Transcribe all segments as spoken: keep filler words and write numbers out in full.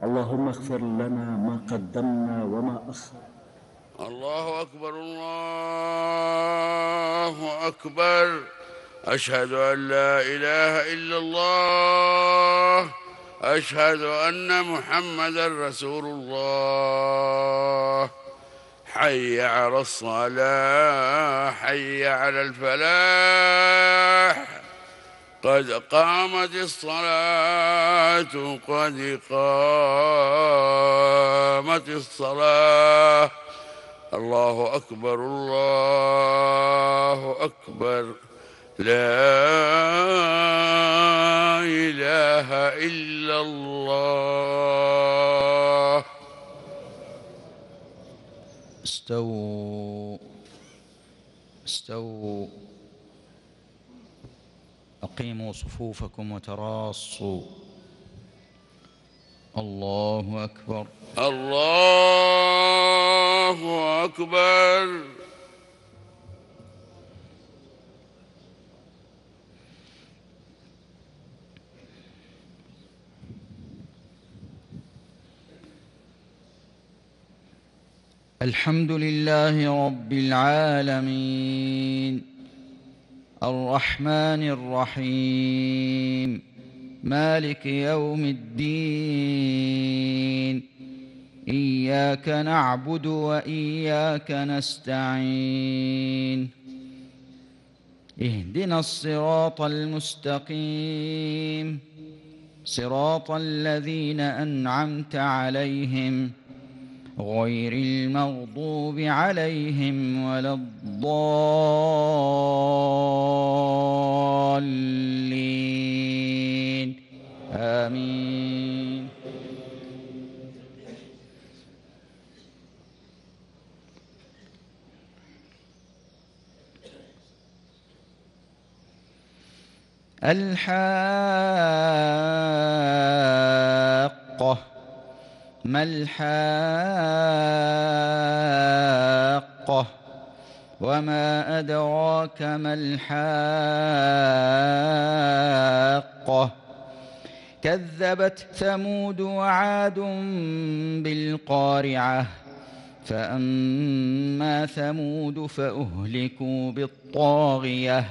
اللهم اغفر لنا ما قدمنا وما أخر. الله أكبر الله أكبر. أشهد أن لا إله إلا الله. أشهد أن محمدا رسول الله. حي على الصلاة، حي على الفلاح، قد قامت الصلاة، قد قامت الصلاة. الله أكبر الله أكبر. لا إله إلا الله. استووا استووا أقيموا صفوفكم وتراصوا. الله أكبر الله أكبر. الحمد لله رب العالمين، الرحمن الرحيم، مالك يوم الدين. إياك نعبد وإياك نستعين. اهدنا الصراط المستقيم، صراط الذين أنعمت عليهم غير المغضوب عليهم ولا الضالين. آمين. الحاقة. ما الحاقة؟ وما أدراك ما الحاقة؟ كذبت ثمود وعاد بالقارعة. فأما ثمود فأهلكوا بالطاغية،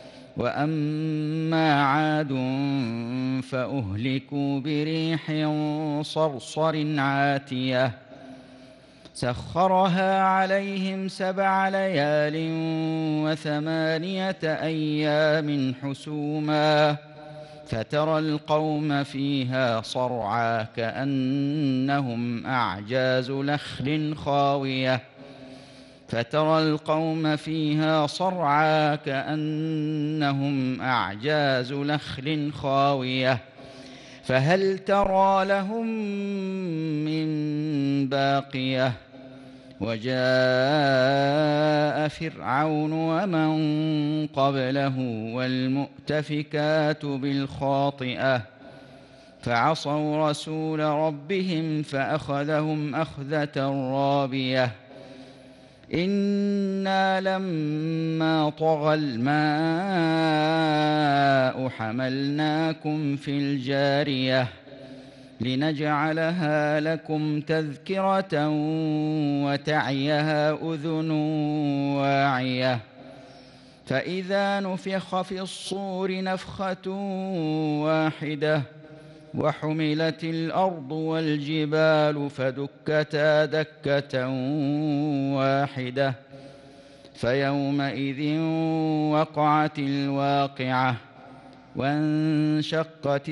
وأما عاد فأهلكوا بريح صرصر عاتية سخرها عليهم سبع ليال وثمانية أيام حسوما، فترى القوم فيها صرعى كأنهم أعجاز نخل خاوية فترى القوم فيها صرعى كأنهم أعجاز نخل خاوية فهل ترى لهم من باقية. وجاء فرعون ومن قبله والمؤتفكات بالخاطئة فعصوا رسول ربهم فأخذهم أخذة رابية. إنا لما طغى الماء حملناكم في الجارية لنجعلها لكم تذكرة وتعيها أذن واعية. فإذا نفخ في الصور نفخة واحدة وحملت الأرض والجبال فدكتا دكة واحدة فيومئذ وقعت الواقعة وانشقت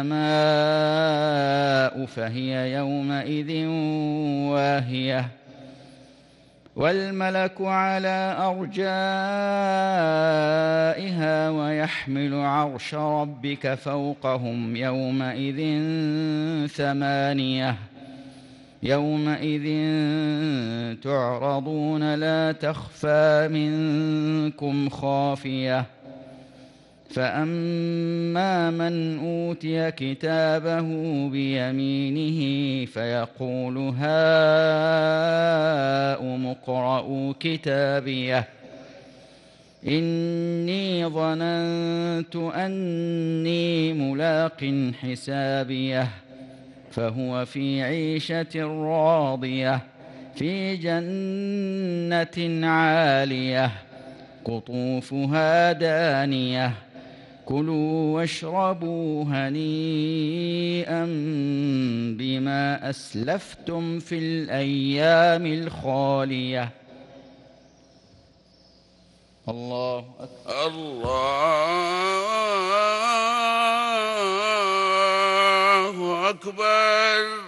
السماء فهي يومئذ واهية والملك على أرجائها ويحمل عرش ربك فوقهم يومئذ ثمانية يومئذ تعرضون لا تخفى منكم خافية. فأما من أوتي كتابه بيمينه فيقول هاؤم اقرءوا كتابيه إني ظننت أني ملاق حسابيه فهو في عيشة راضية في جنة عالية قطوفها دانية كلوا واشربوا هنيئا بما أسلفتم في الأيام الخالية. الله أكبر. الله أكبر.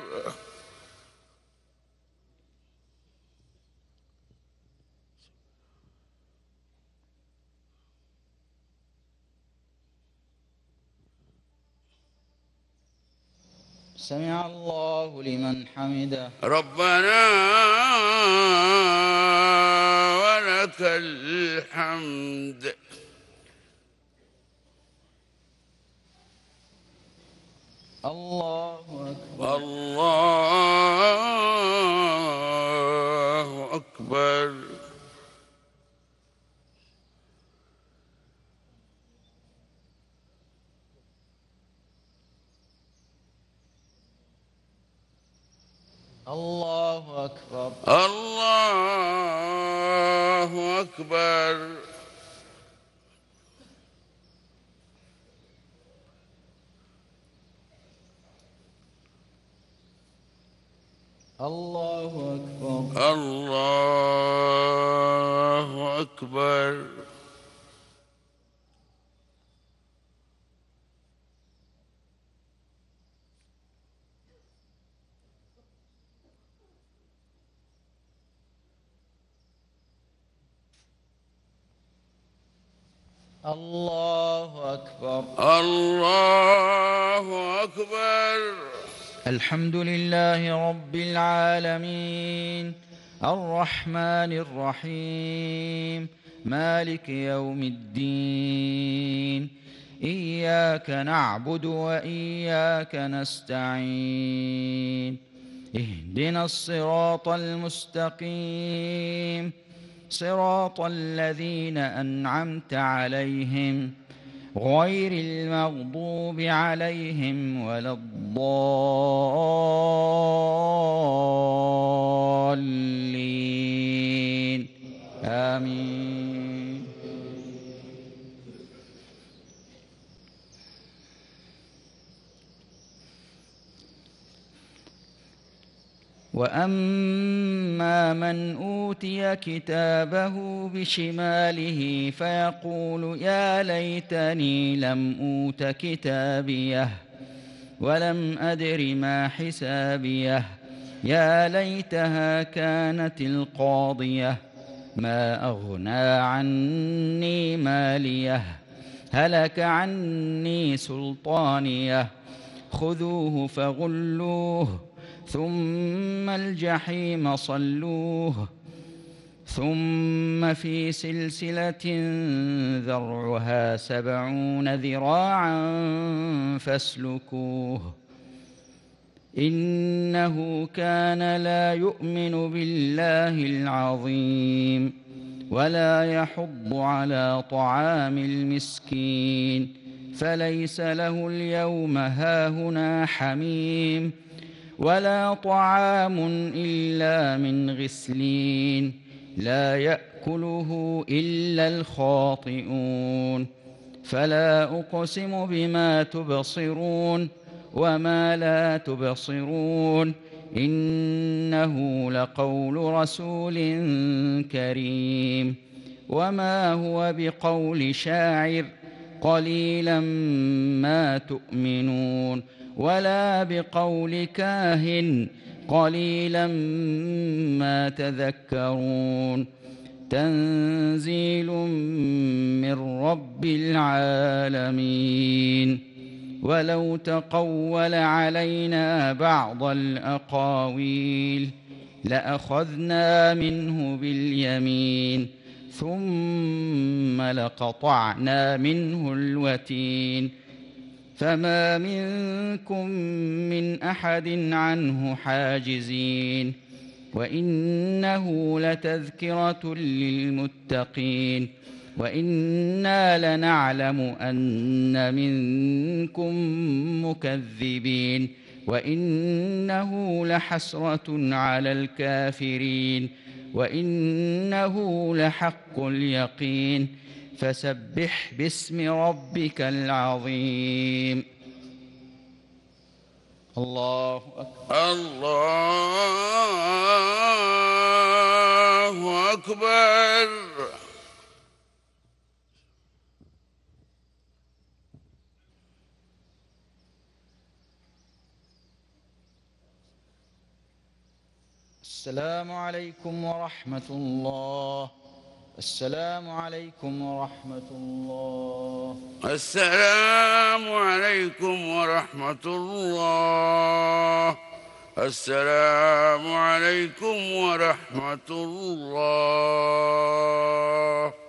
سمع الله لمن حمده. ربنا ولك الحمد. الله أكبر. الله أكبر. الله أكبر. الله أكبر. الله أكبر. الله أكبر. الله أكبر. الله أكبر. الحمد لله رب العالمين الرحمن الرحيم مالك يوم الدين إياك نعبد وإياك نستعين اهدنا الصراط المستقيم صراط الذين أنعمت عليهم غير المغضوب عليهم ولا الضالين آمين. وأما من أوتي كتابه بشماله فيقول يا ليتني لم أوت كتابيه ولم أدر ما حسابيه يا ليتها كانت القاضية ما أغنى عني ماليه هلك عني سلطانيه خذوه فغلوه ثم الجحيم صلوه ثم في سلسلة ذرعها سبعون ذراعا فاسلكوه إنه كان لا يؤمن بالله العظيم ولا يحض على طعام المسكين فليس له اليوم هاهنا حميم ولا طعام إلا من غسلين لا يأكله إلا الخاطئون فلا أقسم بما تبصرون وما لا تبصرون إنه لقول رسول كريم وما هو بقول شاعر قليلا ما تؤمنون ولا بقول كاهن قليلا ما تذكرون تنزيل من رب العالمين ولو تقول علينا بعض الأقاويل لأخذنا منه باليمين ثم لقطعنا منه الوتين فما منكم من أحد عنه حاجزين وإنه لتذكرة للمتقين وإنا لنعلم أن منكم مكذبين وإنه لحسرة على الكافرين وإنه لحق اليقين فسبح باسم ربك العظيم. الله أكبر. الله أكبر. السلام عليكم ورحمة الله. السلام عليكم ورحمة الله. السلام عليكم ورحمة الله. السلام عليكم ورحمة الله.